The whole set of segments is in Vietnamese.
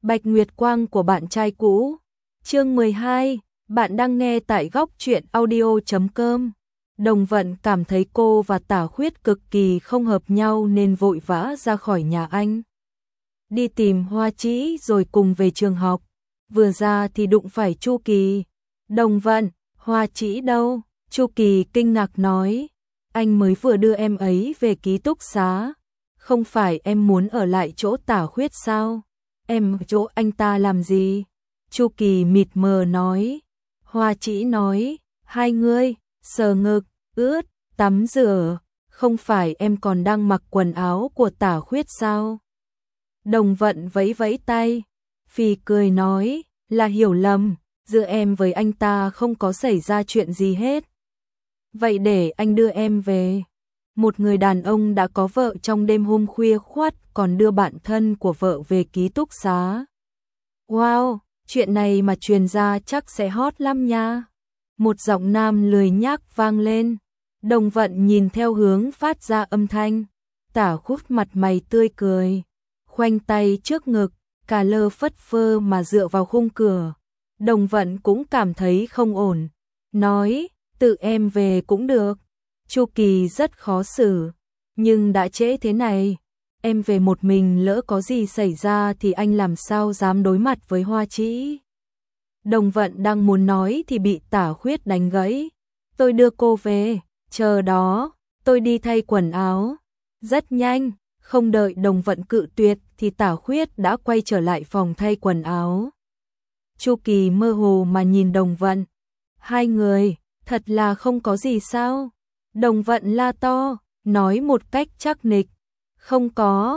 Bạch Nguyệt Quang của bạn trai cũ. Chương 12, bạn đang nghe tại góc truyện audio.com. Đồng Vận cảm thấy cô và Tả Khuyết cực kỳ không hợp nhau nên vội vã ra khỏi nhà anh. Đi tìm Hoa Trĩ rồi cùng về trường học. Vừa ra thì đụng phải Chu Kỳ. Đồng Vận, Hoa Trĩ đâu? Chu Kỳ kinh ngạc nói. Anh mới vừa đưa em ấy về ký túc xá. Không phải em muốn ở lại chỗ Tả Khuyết sao? Em ở chỗ anh ta làm gì? Chu Kỳ mịt mờ nói. Hoa Trĩ nói, hai người, sờ ngực, ướt, tắm rửa, không phải em còn đang mặc quần áo của Tả Khuyết sao? Đồng Vận vẫy vẫy tay, phì cười nói, là hiểu lầm, giữa em với anh ta không có xảy ra chuyện gì hết. Vậy để anh đưa em về. Một người đàn ông đã có vợ trong đêm hôm khuya khoắt còn đưa bạn thân của vợ về ký túc xá. Wow, chuyện này mà truyền ra chắc sẽ hot lắm nha. Một giọng nam lười nhác vang lên. Đồng Vận nhìn theo hướng phát ra âm thanh. Tả Khuyết mặt mày tươi cười, khoanh tay trước ngực, cà lơ phất phơ mà dựa vào khung cửa. Đồng Vận cũng cảm thấy không ổn, nói, tự em về cũng được. Chu Kỳ rất khó xử, nhưng đã trễ thế này, em về một mình lỡ có gì xảy ra thì anh làm sao dám đối mặt với Hoa Trĩ. Đồng Vận đang muốn nói thì bị Tả Khuyết đánh gãy. Tôi đưa cô về, chờ đó, tôi đi thay quần áo. Rất nhanh, không đợi Đồng Vận cự tuyệt thì Tả Khuyết đã quay trở lại phòng thay quần áo. Chu Kỳ mơ hồ mà nhìn Đồng Vận. Hai người, thật là không có gì sao? Đồng Vận la to, nói một cách chắc nịch. Không có,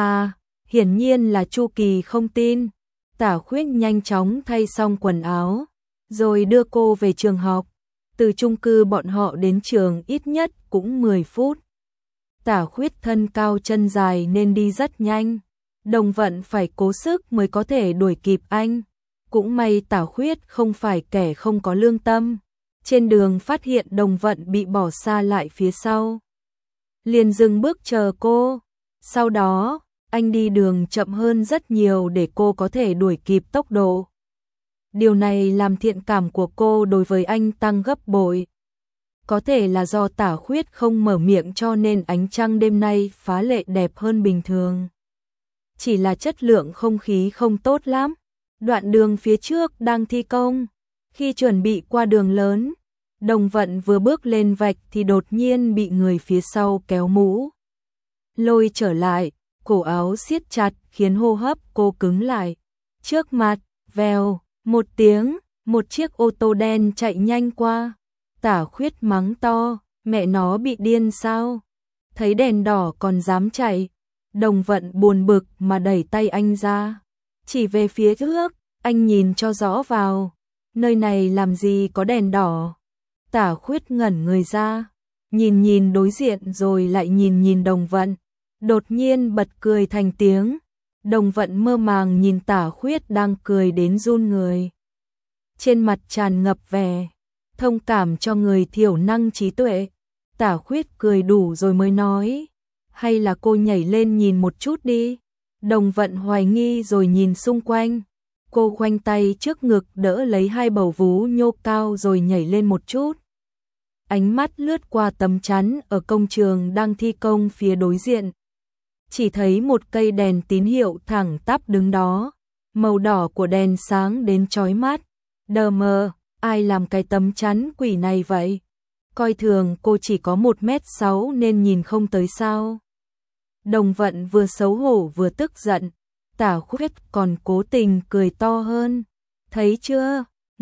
hiển nhiên là Chu Kỳ không tin. Tả Khuyết nhanh chóng thay xong quần áo, rồi đưa cô về trường học. Từ chung cư bọn họ đến trường ít nhất cũng 10 phút. Tả Khuyết thân cao chân dài nên đi rất nhanh. Đồng Vận phải cố sức mới có thể đuổi kịp anh. Cũng may Tả Khuyết không phải kẻ không có lương tâm. Trên đường phát hiện Đồng Vận bị bỏ xa lại phía sau, liền dừng bước chờ cô. Sau đó, anh đi đường chậm hơn rất nhiều để cô có thể đuổi kịp tốc độ. Điều này làm thiện cảm của cô đối với anh tăng gấp bội. Có thể là do Tả Khuyết không mở miệng cho nên ánh trăng đêm nay phá lệ đẹp hơn bình thường. Chỉ là chất lượng không khí không tốt lắm. Đoạn đường phía trước đang thi công. Khi chuẩn bị qua đường lớn, Đồng Vận vừa bước lên vạch thì đột nhiên bị người phía sau kéo mũ lôi trở lại, cổ áo siết chặt khiến hô hấp cô cứng lại. Trước mặt, vèo, một tiếng, một chiếc ô tô đen chạy nhanh qua. Tả Khuyết mắng to, mẹ nó bị điên sao? Thấy đèn đỏ còn dám chạy. Đồng Vận buồn bực mà đẩy tay anh ra, chỉ về phía trước, anh nhìn cho rõ vào. Nơi này làm gì có đèn đỏ? Tả Khuyết ngẩn người ra, nhìn đối diện rồi lại nhìn Đồng Vận. Đột nhiên bật cười thành tiếng. Đồng Vận mơ màng nhìn Tả Khuyết đang cười đến run người. Trên mặt tràn ngập vẻ thông cảm cho người thiểu năng trí tuệ. Tả Khuyết cười đủ rồi mới nói, hay là cô nhảy lên nhìn một chút đi. Đồng Vận hoài nghi rồi nhìn xung quanh. Cô khoanh tay trước ngực đỡ lấy hai bầu vú nhô cao rồi nhảy lên một chút. Ánh mắt lướt qua tấm chắn ở công trường đang thi công phía đối diện. Chỉ thấy một cây đèn tín hiệu thẳng tắp đứng đó. Màu đỏ của đèn sáng đến chói mắt. Đờ mờ, ai làm cái tấm chắn quỷ này vậy? Coi thường cô chỉ có 1m6 nên nhìn không tới sao? Đồng Vận vừa xấu hổ vừa tức giận. Tả Khuyết còn cố tình cười to hơn. Thấy chưa?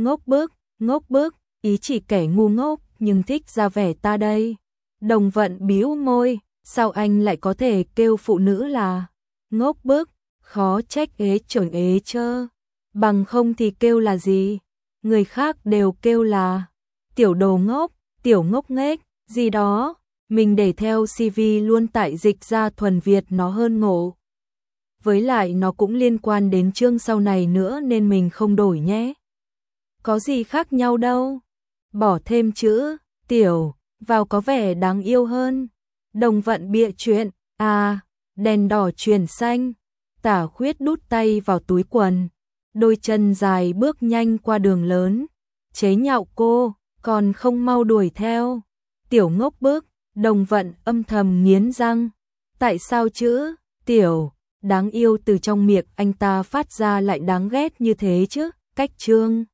Ngốc bức, ý chỉ kẻ ngu ngốc nhưng thích ra vẻ ta đây. Đồng Vận bĩu môi, sao anh lại có thể kêu phụ nữ là ngốc bức, khó trách ế chởn ế chơ. Bằng không thì kêu là gì? Người khác đều kêu là tiểu đồ ngốc, tiểu ngốc nghếch, gì đó. Mình để theo CV luôn tại Dịch ra thuần Việt nó hơn ngộ. Với lại nó cũng liên quan đến chương sau này nữa nên mình không đổi nhé. Có gì khác nhau đâu. Bỏ thêm chữ tiểu vào có vẻ đáng yêu hơn. Đồng Vận bịa chuyện, đèn đỏ chuyển xanh. Tả Khuyết đút tay vào túi quần, đôi chân dài bước nhanh qua đường lớn, chế nhạo cô, còn không mau đuổi theo. Tiểu ngốc bức, Đồng Vận âm thầm nghiến răng. Tại sao chữ tiểu đáng yêu từ trong miệng anh ta phát ra lại đáng ghét như thế chứ? Cách Trương